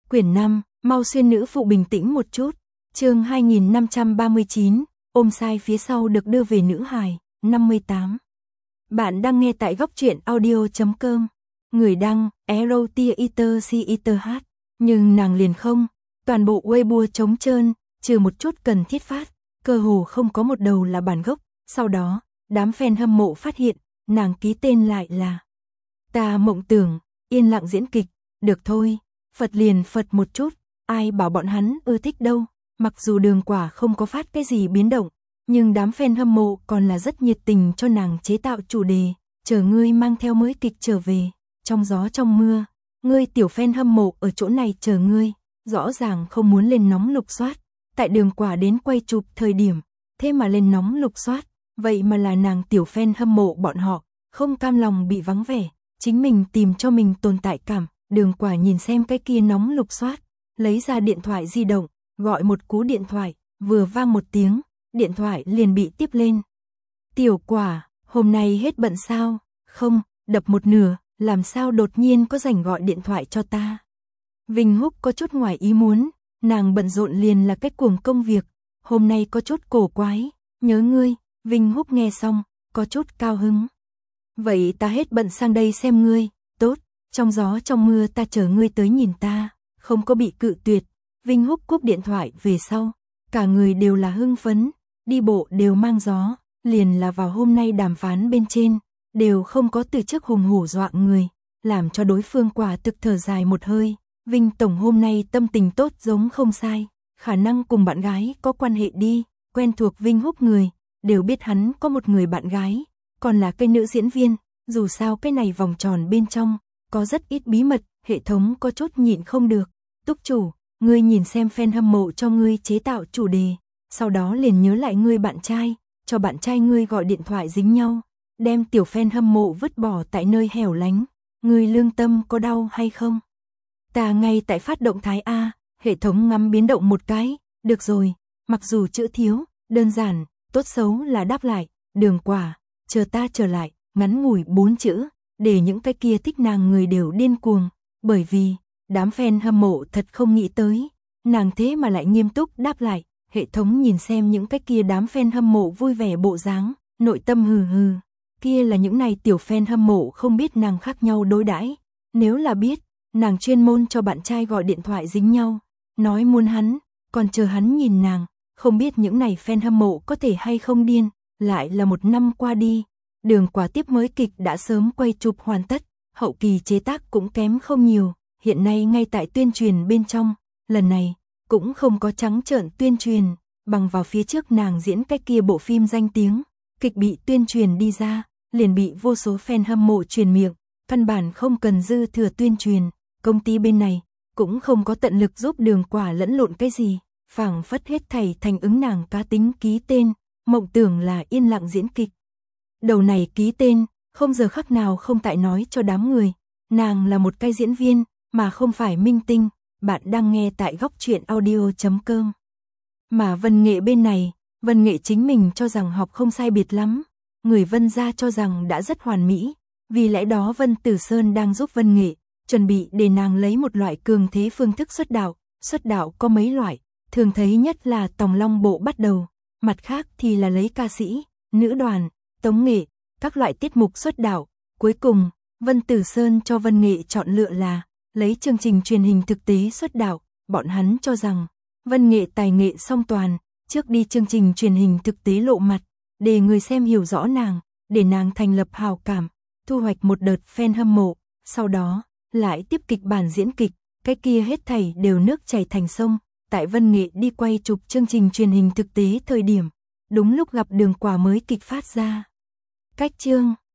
Quyển 5, mau xuyên nữ phụ bình tĩnh một chút. Chương 2539, ôm sai phía sau được đưa về nữ hài, 58. Bạn đang nghe tại góc truyện audio.com. Người đăng, Erotiaiter. Nhưng nàng liền không, toàn bộ Weibo trống trơn, trừ một chút cần thiết phát, cơ hồ không có một đầu là bản gốc. Sau đó, đám fan hâm mộ phát hiện, nàng ký tên lại là Ta Mộng Tưởng, yên lặng diễn kịch, được thôi, Phật liền Phật một chút, ai bảo bọn hắn ưa thích đâu. Mặc dù Đường Quả không có phát cái gì biến động, nhưng đám fan hâm mộ còn là rất nhiệt tình cho nàng chế tạo chủ đề, chờ ngươi mang theo mới kịch trở về, trong gió trong mưa, ngươi tiểu fan hâm mộ ở chỗ này chờ ngươi, rõ ràng không muốn lên nóng lục soát, tại Đường Quả đến quay chụp thời điểm, thế mà lên nóng lục soát, vậy mà là nàng tiểu fan hâm mộ bọn họ, không cam lòng bị vắng vẻ, chính mình tìm cho mình tồn tại cảm. Đường Quả nhìn xem cái kia nóng lục soát, lấy ra điện thoại di động, gọi một cú điện thoại, vừa vang một tiếng, điện thoại liền bị tiếp lên. Tiểu Quả, hôm nay hết bận sao? Không, đập một nửa, làm sao đột nhiên có rảnh gọi điện thoại cho ta? Vinh Húc có chút ngoài ý muốn, nàng bận rộn liền là cái cuồng công việc, hôm nay có chút cổ quái, nhớ ngươi. Vinh Húc nghe xong, có chút cao hứng. Vậy ta hết bận sang đây xem ngươi, tốt, trong gió trong mưa ta chờ ngươi tới nhìn ta, không có bị cự tuyệt. Vinh Húc cúp điện thoại về sau, cả người đều là hưng phấn, đi bộ đều mang gió, liền là vào hôm nay đàm phán bên trên, đều không có từ chức hùng hổ dọa người, làm cho đối phương quả thực thở dài một hơi. Vinh Tổng hôm nay tâm tình tốt giống không sai, khả năng cùng bạn gái có quan hệ đi, quen thuộc Vinh Húc người, đều biết hắn có một người bạn gái, còn là cái nữ diễn viên, dù sao cái này vòng tròn bên trong, có rất ít bí mật, hệ thống có chút nhịn không được. Túc chủ, ngươi nhìn xem fan hâm mộ cho ngươi chế tạo chủ đề, sau đó liền nhớ lại ngươi bạn trai, cho bạn trai ngươi gọi điện thoại dính nhau, đem tiểu fan hâm mộ vứt bỏ tại nơi hẻo lánh, ngươi lương tâm có đau hay không? Ta ngay tại phát động thái A, hệ thống ngắm biến động một cái, được rồi, mặc dù chữ thiếu, đơn giản, tốt xấu là đáp lại, Đường Quả, chờ ta trở lại, ngắn ngủi 4 chữ, để những cái kia thích nàng người đều điên cuồng, bởi vì đám fan hâm mộ thật không nghĩ tới, nàng thế mà lại nghiêm túc đáp lại. Hệ thống nhìn xem những cái kia đám fan hâm mộ vui vẻ bộ dáng, nội tâm hừ hừ, kia là những này tiểu fan hâm mộ không biết nàng khác nhau đối đãi, nếu là biết, nàng chuyên môn cho bạn trai gọi điện thoại dính nhau, nói muốn hắn, còn chờ hắn nhìn nàng, không biết những này fan hâm mộ có thể hay không điên. Lại là một năm qua đi, Đường Quả tiếp mới kịch đã sớm quay chụp hoàn tất, hậu kỳ chế tác cũng kém không nhiều, hiện nay ngay tại tuyên truyền bên trong, lần này cũng không có trắng trợn tuyên truyền, bằng vào phía trước nàng diễn cái kia bộ phim danh tiếng, kịch bị tuyên truyền đi ra, liền bị vô số fan hâm mộ truyền miệng, căn bản không cần dư thừa tuyên truyền, công ty bên này cũng không có tận lực giúp Đường Quả lẫn lộn cái gì, phảng phất hết thảy thành ứng nàng cá tính ký tên, Mộng Tưởng là yên lặng diễn kịch. Đầu này ký tên, không giờ khắc nào không tại nói cho đám người, nàng là một cái diễn viên, mà không phải minh tinh. Bạn đang nghe tại góc truyện audio.com. Mà Vân Nghệ bên này, Vân Nghệ chính mình cho rằng học không sai biệt lắm, người Vân gia cho rằng đã rất hoàn mỹ, vì lẽ đó Vân Tử Sơn đang giúp Vân Nghệ, chuẩn bị để nàng lấy một loại cường thế phương thức xuất đạo có mấy loại, thường thấy nhất là Tòng Long Bộ bắt đầu, mặt khác thì là lấy ca sĩ, nữ đoàn, tống nghệ, các loại tiết mục xuất đạo, cuối cùng, Vân Tử Sơn cho Vân Nghệ chọn lựa là lấy chương trình truyền hình thực tế xuất đạo, bọn hắn cho rằng Vân Nghệ tài nghệ song toàn, trước đi chương trình truyền hình thực tế lộ mặt, để người xem hiểu rõ nàng, để nàng thành lập hào cảm, thu hoạch một đợt fan hâm mộ, sau đó lại tiếp kịch bản diễn kịch, cái kia hết thảy đều nước chảy thành sông. Tại Vân Nghệ đi quay chụp chương trình truyền hình thực tế thời điểm, đúng lúc gặp Đường Quả mới kịch phát ra. Cách chương